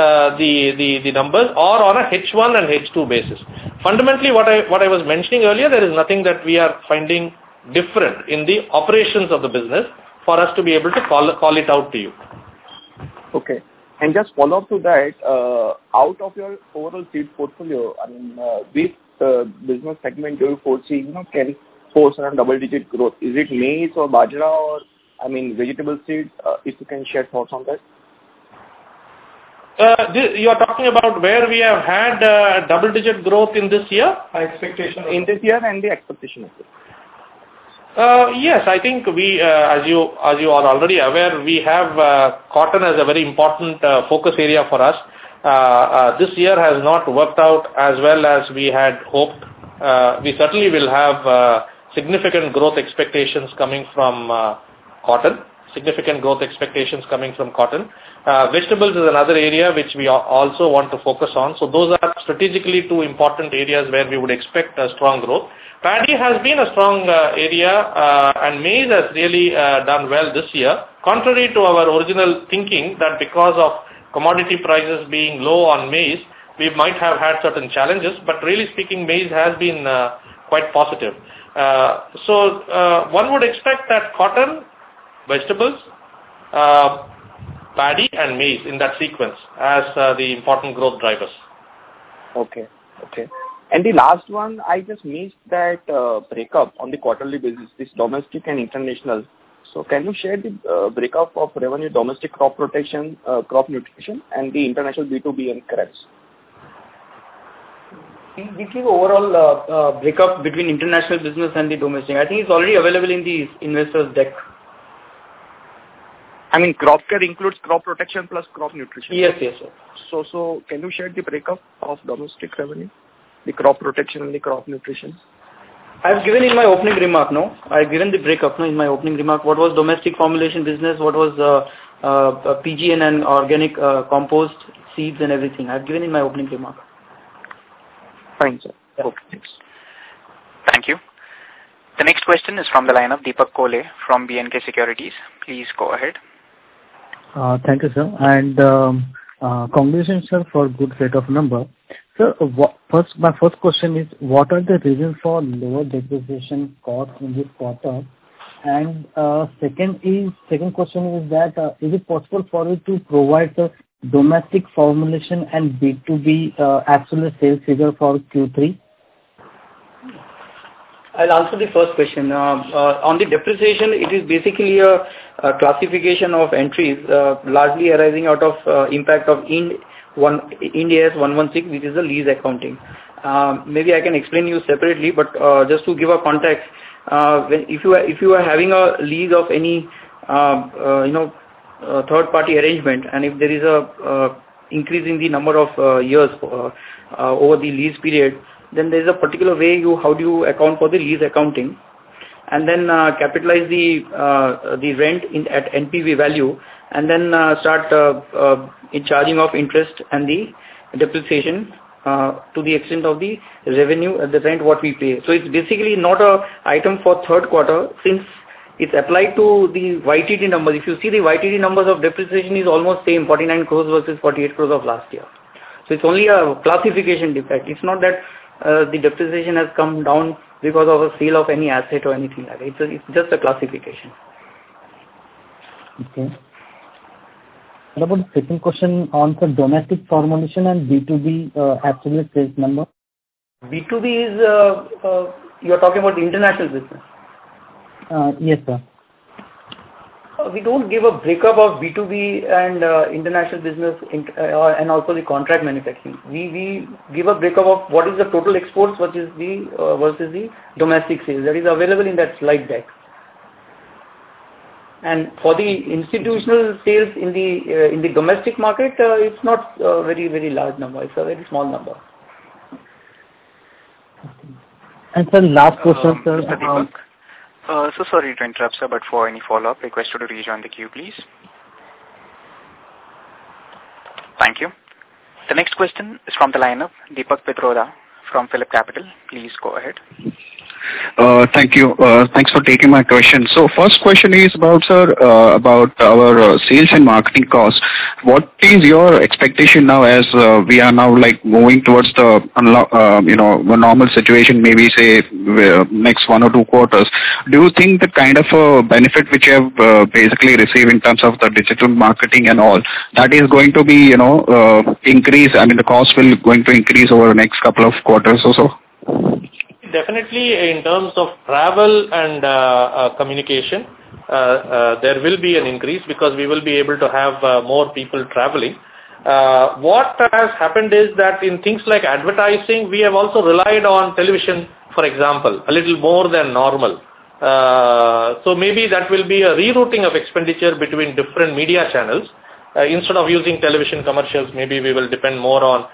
the numbers, or on a H1 and H2 basis. Fundamentally, what I was mentioning earlier, there is nothing that we are finding different in the operations of the business for us to be able to call it out to you. Okay. And just follow up to that, out of your overall seed portfolio, which business segment do you foresee, can force around double-digit growth? Is it maize or bajra or, vegetable seeds? If you can share thoughts on that. You are talking about where we have had double-digit growth in this year? Expectation. In this year and the expectation of it. Yes, I think we, as you are already aware, we have cotton as a very important focus area for us. This year has not worked out as well as we had hoped. We certainly will have significant growth expectations coming from cotton, significant growth expectations coming from cotton. Vegetables is another area which we also want to focus on. So those are strategically two important areas where we would expect a strong growth. Paddy has been a strong area and maize has really done well this year, contrary to our original thinking that because of commodity prices being low on maize, we might have had certain challenges, but really speaking, maize has been quite positive. So one would expect that cotton, vegetables, paddy and maize in that sequence as the important growth drivers. Okay. And the last one, I just missed that breakup on the quarterly basis, this domestic and international. So can you share the breakup of revenue, domestic crop protection, crop nutrition, and the international B2B and CREPS? We give overall breakup between international business and the domestic. I think it's already available in the investors deck. I mean, crop care includes crop protection plus crop nutrition. Yes, sir. So can you share the breakup of domestic revenue, the crop protection and the crop nutrition? I've given in my opening remark, no? I've given the breakup, no, in my opening remark. What was domestic formulation business, what was PGN and organic compost, seeds and everything. I've given in my opening remark. Fine, sir. Yeah. Okay, thanks. Thank you. The next question is from the line of Deepak Kole from B&K Securities. Please go ahead. Thank you, sir. And congratulations, sir, for good set of number. Sir, my first question is, what are the reasons for lower depreciation cost in this quarter? And second question is that is it possible for you to provide the domestic formulation and B2B absolute sales figure for Q3? I'll answer the first question. On the depreciation, it is basically a classification of entries largely arising out of impact of Ind AS 116, which is the lease accounting. Maybe I can explain you separately, but just to give a context, if you are having a lease of any third party arrangement, and if there is a increase in the number of years over the lease period, then there is a particular way how do you account for the lease accounting, and then capitalize the rent at NPV value, and then start in charging of interest and the depreciation to the extent of the revenue at the rent what we pay. So it's basically not a item for third quarter, since it's applied to the YTD numbers. If you see the YTD numbers of depreciation is almost same, 49 crores versus 48 crores of last year. So it's only a classification defect. It's not that the depreciation has come down because of a sale of any asset or anything like that. It's just a classification. Okay. What about the second question on the domestic formulation and B2B absolute sales number? B2B is, you're talking about the international business? Yes, sir. We don't give a breakup of B2B and international business and also the contract manufacturing. We give a breakup of what is the total exports versus the domestic sales. That is available in that slide deck. And for the institutional sales in the domestic market, it's not a very large number. It's a very small number. And sir, last question, sir. So sorry to interrupt, sir, but for any follow-up, request you to rejoin the queue, please. Thank you. The next question is from the line of Deepak Pitroda from Phillip Capital. Please go ahead. Thank you. Thanks for taking my question. So first question is about, sir, about our sales and marketing costs. What is your expectation now as we are now like moving towards the normal situation, maybe say next 1 or 2 quarters? Do you think the kind of benefit which you have basically received in terms of the digital marketing and all, that is going to be increase? I mean, the cost will going to increase over the next couple of quarters or so? Definitely, in terms of travel and communication, there will be an increase because we will be able to have more people traveling. What has happened is that in things like advertising, we have also relied on television, for example, a little more than normal. So maybe that will be a rerouting of expenditure between different media channels. Instead of using television commercials, maybe we will depend more on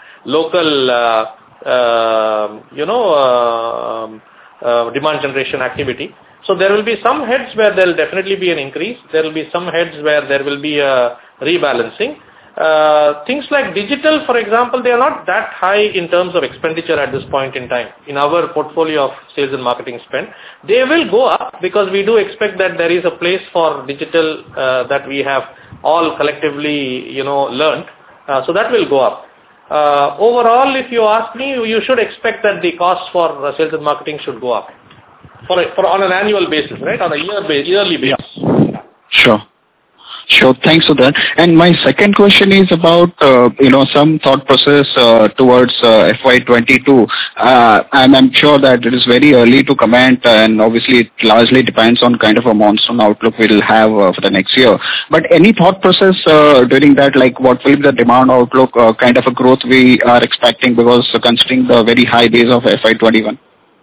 local demand generation activity. So there will be some heads where there will definitely be an increase. There will be some heads where there will be a rebalancing. Things like digital, for example, they are not that high in terms of expenditure at this point in time in our portfolio of sales and marketing spend. They will go up because we do expect that there is a place for digital that we have all collectively, learned. So that will go up. Overall, if you ask me, you should expect that the cost for sales and marketing should go up for on an annual basis, right? On a yearly basis. Yeah. Sure. Thanks for that. And my second question is about, some thought process towards FY22. I'm sure that it is very early to comment, and obviously it largely depends on kind of a monsoon outlook we'll have for the next year. But any thought process during that, like what will be the demand outlook, kind of a growth we are expecting, because considering the very high base of FY21?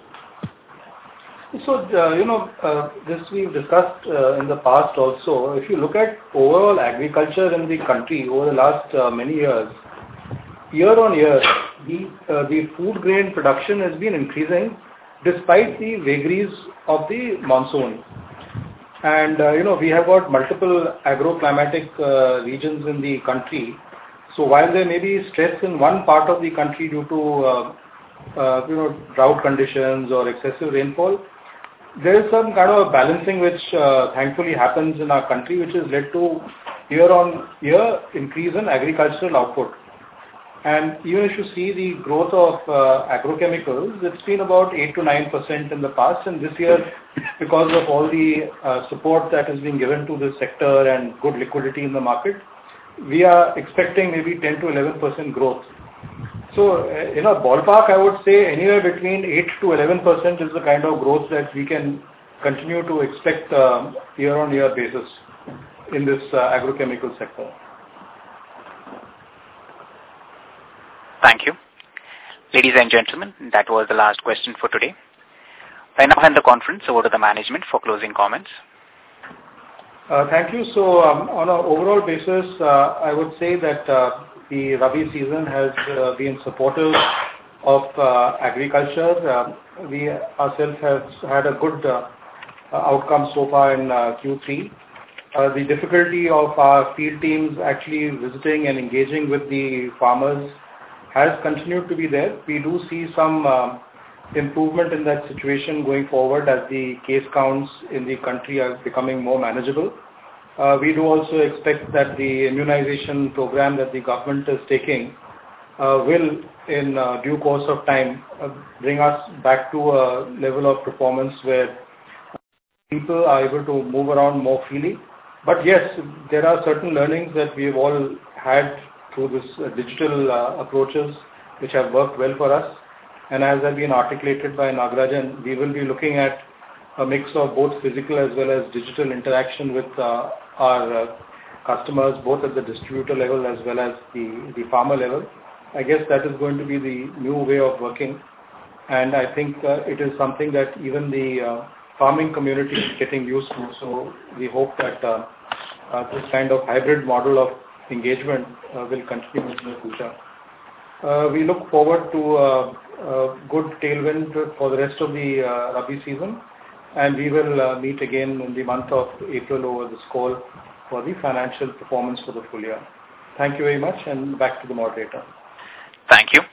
So, this we've discussed in the past also. If you look at overall agriculture in the country over the last many years, year on year, the food grain production has been increasing despite the vagaries of the monsoon. And, we have got multiple agroclimatic regions in the country. So while there may be stress in one part of the country due to, drought conditions or excessive rainfall, there is some kind of a balancing which thankfully happens in our country, which has led to year-on-year increase in agricultural output. And even if you see the growth of agrochemicals, it's been about 8 to 9% in the past, and this year, because of all the support that has been given to this sector and good liquidity in the market, we are expecting maybe 10 to 11% growth. So, in a ballpark, I would say anywhere between 8 to 11% is the kind of growth that we can continue to expect year-on-year basis in this agrochemical sector. Thank you. Ladies and gentlemen, that was the last question for today. I now hand the conference over to the management for closing comments. Thank you. So, on an overall basis, I would say that the Rabi season has been supportive of agriculture. We ourselves have had a good outcome so far in Q3. The difficulty of our field teams actually visiting and engaging with the farmers has continued to be there. We do see some improvement in that situation going forward as the case counts in the country are becoming more manageable. We do also expect that the immunization program that the government is taking will, in due course of time, bring us back to a level of performance where people are able to move around more freely. But yes, there are certain learnings that we have all had through this digital approaches which have worked well for us. And as has been articulated by Nagarajan, we will be looking at a mix of both physical as well as digital interaction with our customers, both at the distributor level as well as the farmer level. I guess that is going to be the new way of working. And I think it is something that even the farming community is getting used to. So we hope that this kind of hybrid model of engagement will continue in the future. We look forward to a good tailwind for the rest of the Rabi season, and we will meet again in the month of April over this call for the financial performance for the full year. Thank you very much, and back to the moderator. Thank you.